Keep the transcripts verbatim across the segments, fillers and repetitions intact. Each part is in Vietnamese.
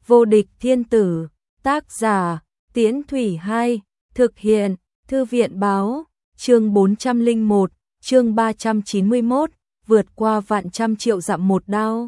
Vô địch thiên tử, tác giả, Tiễn Thủy hai, thực hiện, Thư viện báo, chương bốn trăm lẻ một, chương ba trăm chín mươi mốt, vượt qua vạn trăm triệu dặm một đao.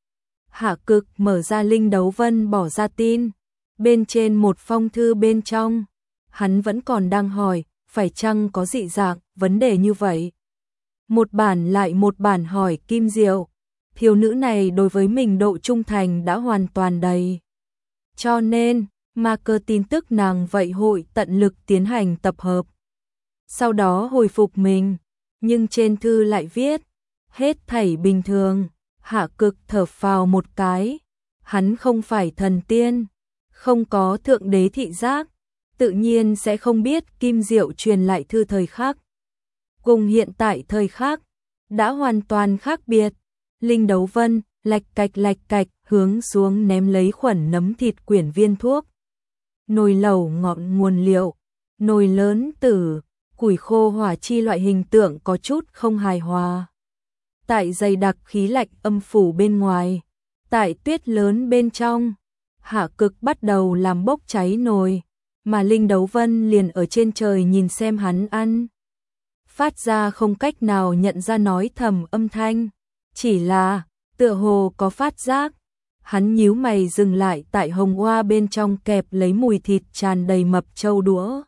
Hạ Cực mở ra linh đấu vân bỏ ra tin, bên trên một phong thư bên trong, hắn vẫn còn đang hỏi, phải chăng có dị dạng, vấn đề như vậy. Một bản lại một bản hỏi Kim Diệu, thiếu nữ này đối với mình độ trung thành đã hoàn toàn đầy. Cho nên, mà cơ tin tức nàng vậy hội tận lực tiến hành tập hợp. Sau đó hồi phục mình, nhưng trên thư lại viết, hết thảy bình thường. Hạ Cực thở phào một cái, hắn không phải thần tiên, không có thượng đế thị giác, tự nhiên sẽ không biết Kim Diệu truyền lại thư thời khắc. Cùng hiện tại thời khắc, đã hoàn toàn khác biệt. Linh đấu vân, lạch cạch lạch cạch, hướng xuống ném lấy khuẩn nấm thịt quyển viên thuốc. Nồi lẩu ngọn nguồn liệu, nồi lớn tử, củi khô hỏa chi loại hình tượng có chút không hài hòa. Tại dày đặc khí lạnh âm phủ bên ngoài, tại tuyết lớn bên trong, Hạ Cực bắt đầu làm bốc cháy nồi, mà Linh đấu vân liền ở trên trời nhìn xem hắn ăn. Phát ra không cách nào nhận ra nói thầm âm thanh, chỉ là, tựa hồ có phát giác. Hắn nhíu mày dừng lại tại hồng hoa bên trong kẹp lấy mùi thịt tràn đầy mập trâu đũa.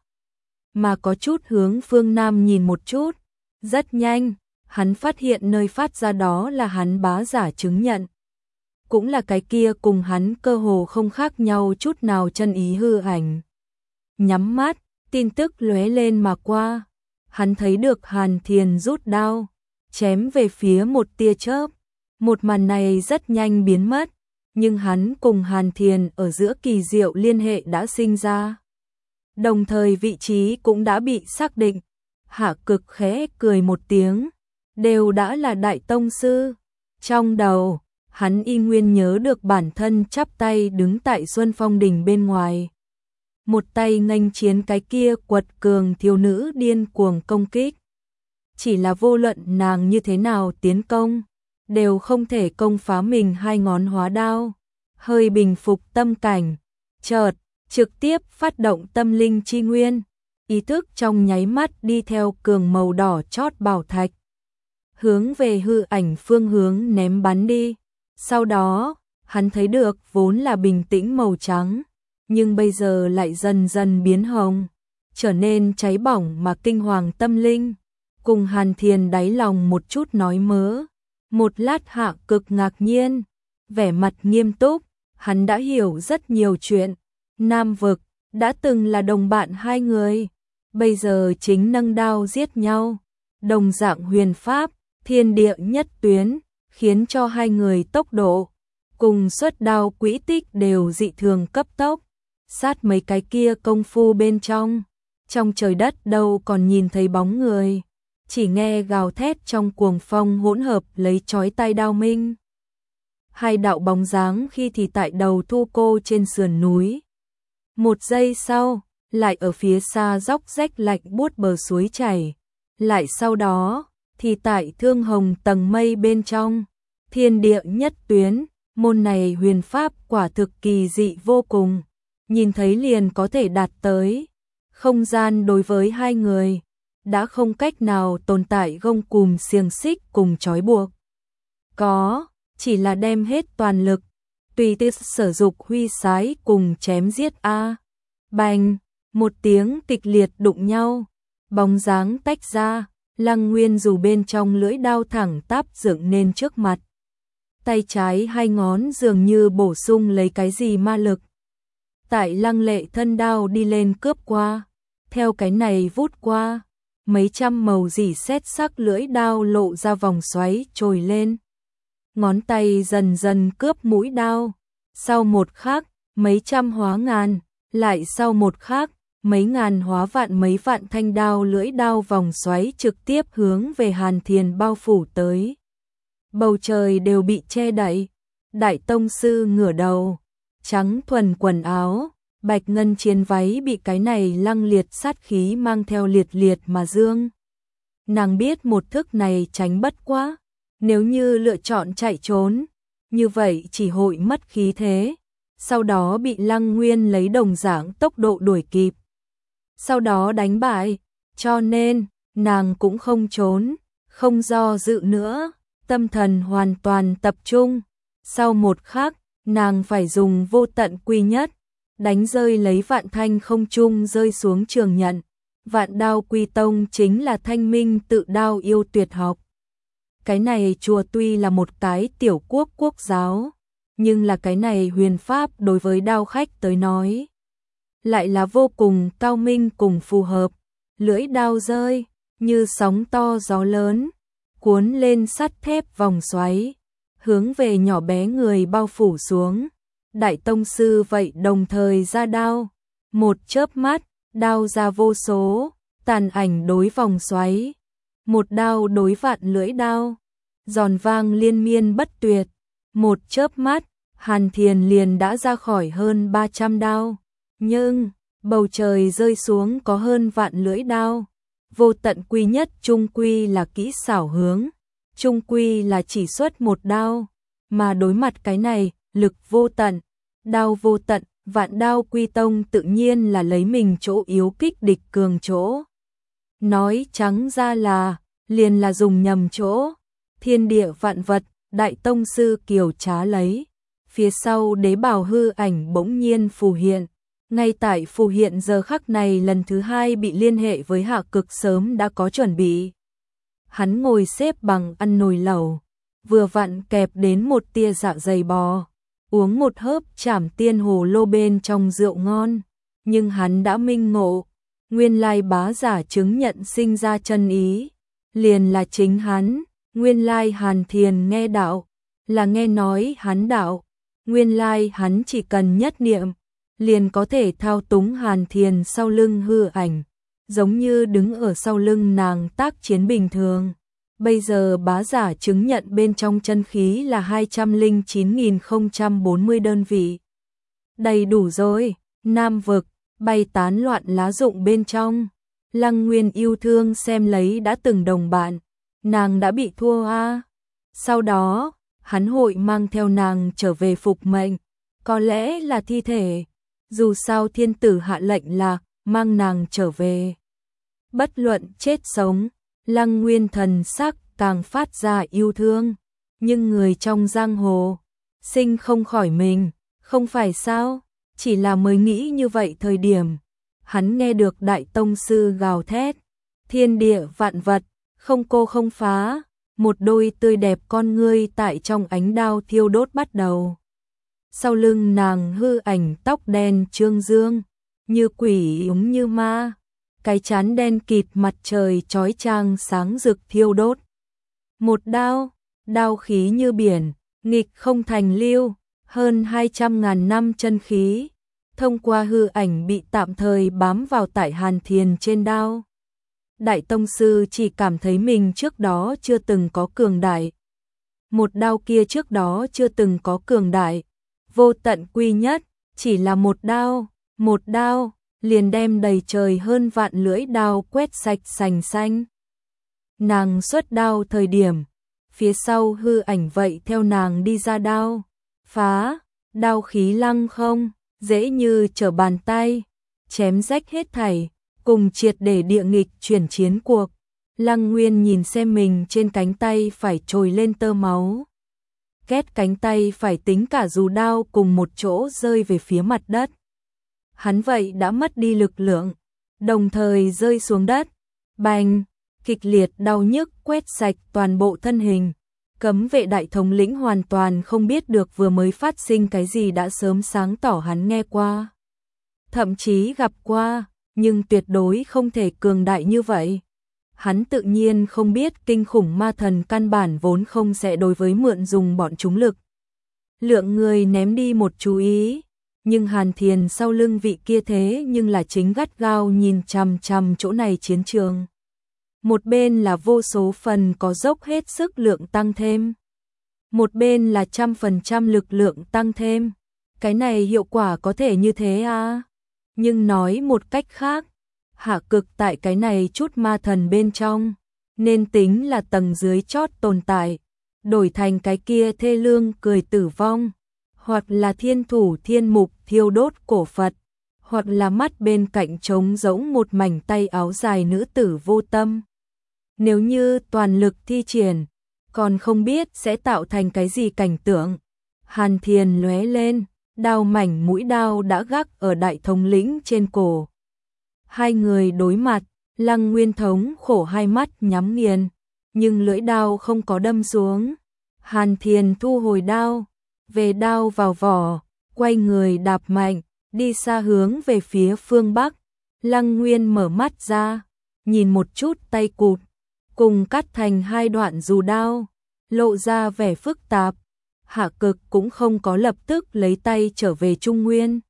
Mà có chút hướng phương Nam nhìn một chút, rất nhanh, hắn phát hiện nơi phát ra đó là hắn bá giả chứng nhận. Cũng là cái kia cùng hắn cơ hồ không khác nhau chút nào chân ý hư ảnh. Nhắm mắt, tin tức lóe lên mà qua. Hắn thấy được Hàn Thiền rút đao, chém về phía một tia chớp. Một màn này rất nhanh biến mất, nhưng hắn cùng Hàn Thiền ở giữa kỳ diệu liên hệ đã sinh ra. Đồng thời vị trí cũng đã bị xác định. Hạ Cực khẽ cười một tiếng, đều đã là đại tông sư. Trong đầu, hắn y nguyên nhớ được bản thân chắp tay đứng tại Xuân Phong đỉnh bên ngoài. Một tay nghênh chiến cái kia quật cường thiếu nữ điên cuồng công kích. Chỉ là vô luận nàng như thế nào tiến công, đều không thể công phá mình hai ngón hóa đao. Hơi bình phục tâm cảnh, chợt, trực tiếp phát động tâm linh chi nguyên. Ý thức trong nháy mắt đi theo cường màu đỏ chót bảo thạch. Hướng về hư ảnh phương hướng ném bắn đi. Sau đó, hắn thấy được vốn là bình tĩnh màu trắng, nhưng bây giờ lại dần dần biến hồng, trở nên cháy bỏng mà kinh hoàng tâm linh. Cùng Hàn Thiền đáy lòng một chút nói mớ. Một lát Hạ Cực ngạc nhiên, vẻ mặt nghiêm túc, hắn đã hiểu rất nhiều chuyện. Nam vực, đã từng là đồng bạn hai người, bây giờ chính nâng đao giết nhau. Đồng dạng huyền pháp, thiên địa nhất tuyến, khiến cho hai người tốc độ cùng xuất đao quỹ tích đều dị thường cấp tốc. Sát mấy cái kia công phu bên trong, trong trời đất đâu còn nhìn thấy bóng người, chỉ nghe gào thét trong cuồng phong hỗn hợp lấy chói tai đao minh. Hai đạo bóng dáng khi thì tại đầu thu cô trên sườn núi. Một giây sau, lại ở phía xa dốc rách lạnh buốt bờ suối chảy. Lại sau đó, thì tại thương hồng tầng mây bên trong, thiên địa nhất tuyến, môn này huyền pháp quả thực kỳ dị vô cùng. Nhìn thấy liền có thể đạt tới. Không gian đối với hai người, đã không cách nào tồn tại gông cùm xiềng xích cùng trói buộc. Có, chỉ là đem hết toàn lực, tùy tiết sử dụng huy sái cùng chém giết a. Bành, một tiếng kịch liệt đụng nhau, bóng dáng tách ra, Lăng Nguyên dù bên trong lưỡi đao thẳng tắp dựng nên trước mặt. Tay trái hai ngón dường như bổ sung lấy cái gì ma lực. Tại Lăng Lệ thân đao đi lên cướp qua, theo cái này vút qua, mấy trăm màu dỉ sét sắc lưỡi đao lộ ra vòng xoáy trồi lên. Ngón tay dần dần cướp mũi đao, sau một khắc, mấy trăm hóa ngàn, lại sau một khắc, mấy ngàn hóa vạn mấy vạn thanh đao lưỡi đao vòng xoáy trực tiếp hướng về Hàn Thiền bao phủ tới. Bầu trời đều bị che đậy, đại tông sư ngửa đầu, trắng thuần quần áo, bạch ngân chiến váy bị cái này lăng liệt sát khí mang theo liệt liệt mà dương. Nàng biết một thức này tránh bất quá, nếu như lựa chọn chạy trốn, như vậy chỉ hội mất khí thế. sau đó bị Lăng Nguyên lấy đồng dạng tốc độ đuổi kịp. Sau đó đánh bại, cho nên, nàng cũng không trốn, không do dự nữa, tâm thần hoàn toàn tập trung. Sau một khắc, nàng phải dùng vô tận quy nhất, đánh rơi lấy Vạn Thanh không trung rơi xuống trường nhận. Vạn Đao Quy Tông chính là Thanh Minh tự đao yêu tuyệt học. Cái này chùa tuy là một cái tiểu quốc quốc giáo, nhưng là cái này huyền pháp đối với đao khách tới nói lại là vô cùng cao minh cùng phù hợp. Lưỡi đao rơi, như sóng to gió lớn, cuốn lên sắt thép vòng xoáy, hướng về nhỏ bé người bao phủ xuống. Đại tông sư vậy đồng thời ra đao, một chớp mắt, đao ra vô số, tàn ảnh đối vòng xoáy, một đao đối vạn lưỡi đao, giòn vang liên miên bất tuyệt. Một chớp mắt, Hàn Thiền liền đã ra khỏi hơn ba trăm đao, nhưng bầu trời rơi xuống có hơn vạn lưỡi đao. Vô tận quy nhất trung quy là kỹ xảo hướng, trung quy là chỉ xuất một đao, mà đối mặt cái này, lực vô tận, đao vô tận, Vạn Đao Quy Tông tự nhiên là lấy mình chỗ yếu kích địch cường chỗ. Nói trắng ra là, liền là dùng nhầm chỗ. Thiên địa vạn vật, đại tông sư kiều trá lấy. Phía sau đế bảo hư ảnh bỗng nhiên phù hiện. Ngay tại phù hiện giờ khắc này lần thứ hai bị liên hệ với Hạ Cực sớm đã có chuẩn bị. Hắn ngồi xếp bằng ăn nồi lẩu, vừa vặn kẹp đến một tia dạ dày bò, uống một hớp Trảm Tiên hồ lô bên trong rượu ngon, nhưng hắn đã minh ngộ, nguyên lai bá giả chứng nhận sinh ra chân ý, liền là chính hắn, nguyên lai Hàn Thiền nghe đạo, là nghe nói hắn đạo, nguyên lai hắn chỉ cần nhất niệm, liền có thể thao túng Hàn Thiền sau lưng hư ảnh, giống như đứng ở sau lưng nàng tác chiến bình thường. Bây giờ bá giả chứng nhận bên trong chân khí là hai trăm lẻ chín nghìn không trăm bốn mươi đơn vị. Đầy đủ rồi, Nam vực, bay tán loạn lá rụng bên trong. Lăng Nguyên yêu thương xem lấy đã từng đồng bạn, nàng đã bị thua a. Sau đó, hắn hội mang theo nàng trở về phục mệnh, có lẽ là thi thể. Dù sao thiên tử hạ lệnh là mang nàng trở về. Bất luận chết sống, Lăng Nguyên thần sắc càng phát ra yêu thương, nhưng người trong giang hồ sinh không khỏi mình, không phải sao? Chỉ là mới nghĩ như vậy thời điểm, hắn nghe được đại tông sư gào thét, thiên địa vạn vật, không cô không phá, một đôi tươi đẹp con ngươi tại trong ánh đao thiêu đốt bắt đầu. Sau lưng nàng hư ảnh tóc đen trương dương, như quỷ giống như ma, cái chán đen kịt mặt trời chói chang sáng rực thiêu đốt. Một đao, đao khí như biển, nghịch không thành lưu, hơn hai trăm ngàn năm chân khí, thông qua hư ảnh bị tạm thời bám vào tại Hàn Thiền trên đao. Đại tông sư chỉ cảm thấy mình trước đó chưa từng có cường đại. Một đao kia trước đó chưa từng có cường đại. Vô tận quy nhất, chỉ là một đao, một đao, liền đem đầy trời hơn vạn lưỡi đao quét sạch sành xanh. Nàng xuất đao thời điểm, phía sau hư ảnh vậy theo nàng đi ra đao, phá, đao khí lăng không, dễ như trở bàn tay, chém rách hết thảy, cùng triệt để địa nghịch chuyển chiến cuộc. Lăng Nguyên nhìn xem mình trên cánh tay phải trồi lên tơ máu. Két cánh tay phải tính cả dù đao cùng một chỗ rơi về phía mặt đất. Hắn vậy đã mất đi lực lượng, đồng thời rơi xuống đất. Bành, kịch liệt đau nhức quét sạch toàn bộ thân hình. Cấm vệ đại thống lĩnh hoàn toàn không biết được vừa mới phát sinh cái gì đã sớm sáng tỏ hắn nghe qua. Thậm chí gặp qua, nhưng tuyệt đối không thể cường đại như vậy. Hắn tự nhiên không biết kinh khủng ma thần căn bản vốn không sẽ đối với mượn dùng bọn chúng lực. Lượng người ném đi một chú ý, nhưng Hàn Thiền sau lưng vị kia thế nhưng là chính gắt gao nhìn chằm chằm chỗ này chiến trường. Một bên là vô số phần có dốc hết sức lượng tăng thêm. Một bên là trăm phần trăm lực lượng tăng thêm. Cái này hiệu quả có thể như thế à? Nhưng nói một cách khác, Hạ Cực tại cái này chút ma thần bên trong, nên tính là tầng dưới chót tồn tại, đổi thành cái kia thê lương cười tử vong, hoặc là thiên thủ thiên mục thiêu đốt cổ Phật, hoặc là mắt bên cạnh trống rỗng một mảnh tay áo dài nữ tử vô tâm. Nếu như toàn lực thi triển, còn không biết sẽ tạo thành cái gì cảnh tượng. Hàn Thiền lóe lên, đao mảnh mũi đao đã gác ở đại thống lĩnh trên cổ. Hai người đối mặt, Lăng Nguyên thống khổ hai mắt nhắm nghiền, nhưng lưỡi đao không có đâm xuống. Hàn Thiền thu hồi đao, về đao vào vỏ, quay người đạp mạnh, đi xa hướng về phía phương Bắc. Lăng Nguyên mở mắt ra, nhìn một chút tay cụt, cùng cắt thành hai đoạn dù đao, lộ ra vẻ phức tạp. Hạ Cực cũng không có lập tức lấy tay trở về Trung Nguyên.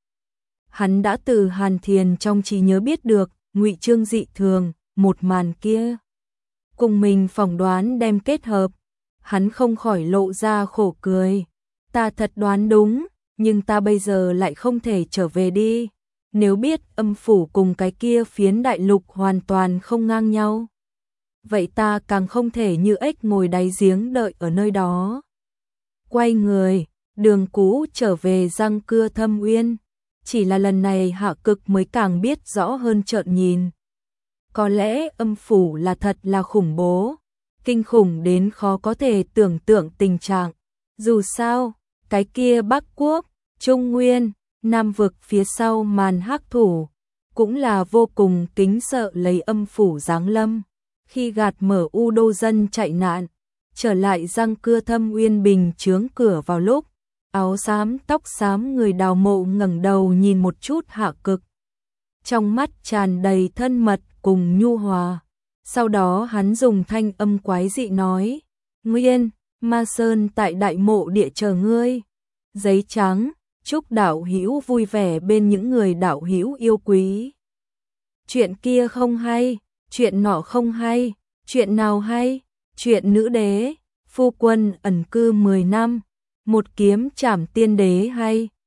Hắn đã từ Hàn Thiền trong trí nhớ biết được, ngụy trương dị thường, một màn kia. Cùng mình phỏng đoán đem kết hợp, hắn không khỏi lộ ra khổ cười. Ta thật đoán đúng, nhưng ta bây giờ lại không thể trở về đi. Nếu biết âm phủ cùng cái kia phiến đại lục hoàn toàn không ngang nhau, vậy ta càng không thể như ếch ngồi đáy giếng đợi ở nơi đó. Quay người, đường cũ trở về Răng Cưa Thâm Uyên. Chỉ là lần này Hạ Cực mới càng biết rõ hơn trợn nhìn. Có lẽ âm phủ là thật là khủng bố, kinh khủng đến khó có thể tưởng tượng tình trạng. Dù sao, cái kia Bắc Quốc, Trung Nguyên, Nam Vực phía sau màn hắc thủ, cũng là vô cùng kính sợ lấy âm phủ giáng lâm. Khi gạt mở U Đô dân chạy nạn, trở lại Răng Cưa Thâm Uyên bình chướng cửa vào lúc, áo xám tóc xám người Đào Mộ ngẩng đầu nhìn một chút Hạ Cực. Trong mắt tràn đầy thân mật cùng nhu hòa. Sau đó hắn dùng thanh âm quái dị nói, Nguyên, Ma Sơn tại Đại Mộ địa chờ ngươi. Giấy trắng, chúc đạo hữu vui vẻ bên những người đạo hữu yêu quý. Chuyện kia không hay, chuyện nọ không hay, chuyện nào hay? Chuyện nữ đế, phu quân ẩn cư mười năm, một kiếm trảm tiên đế hay.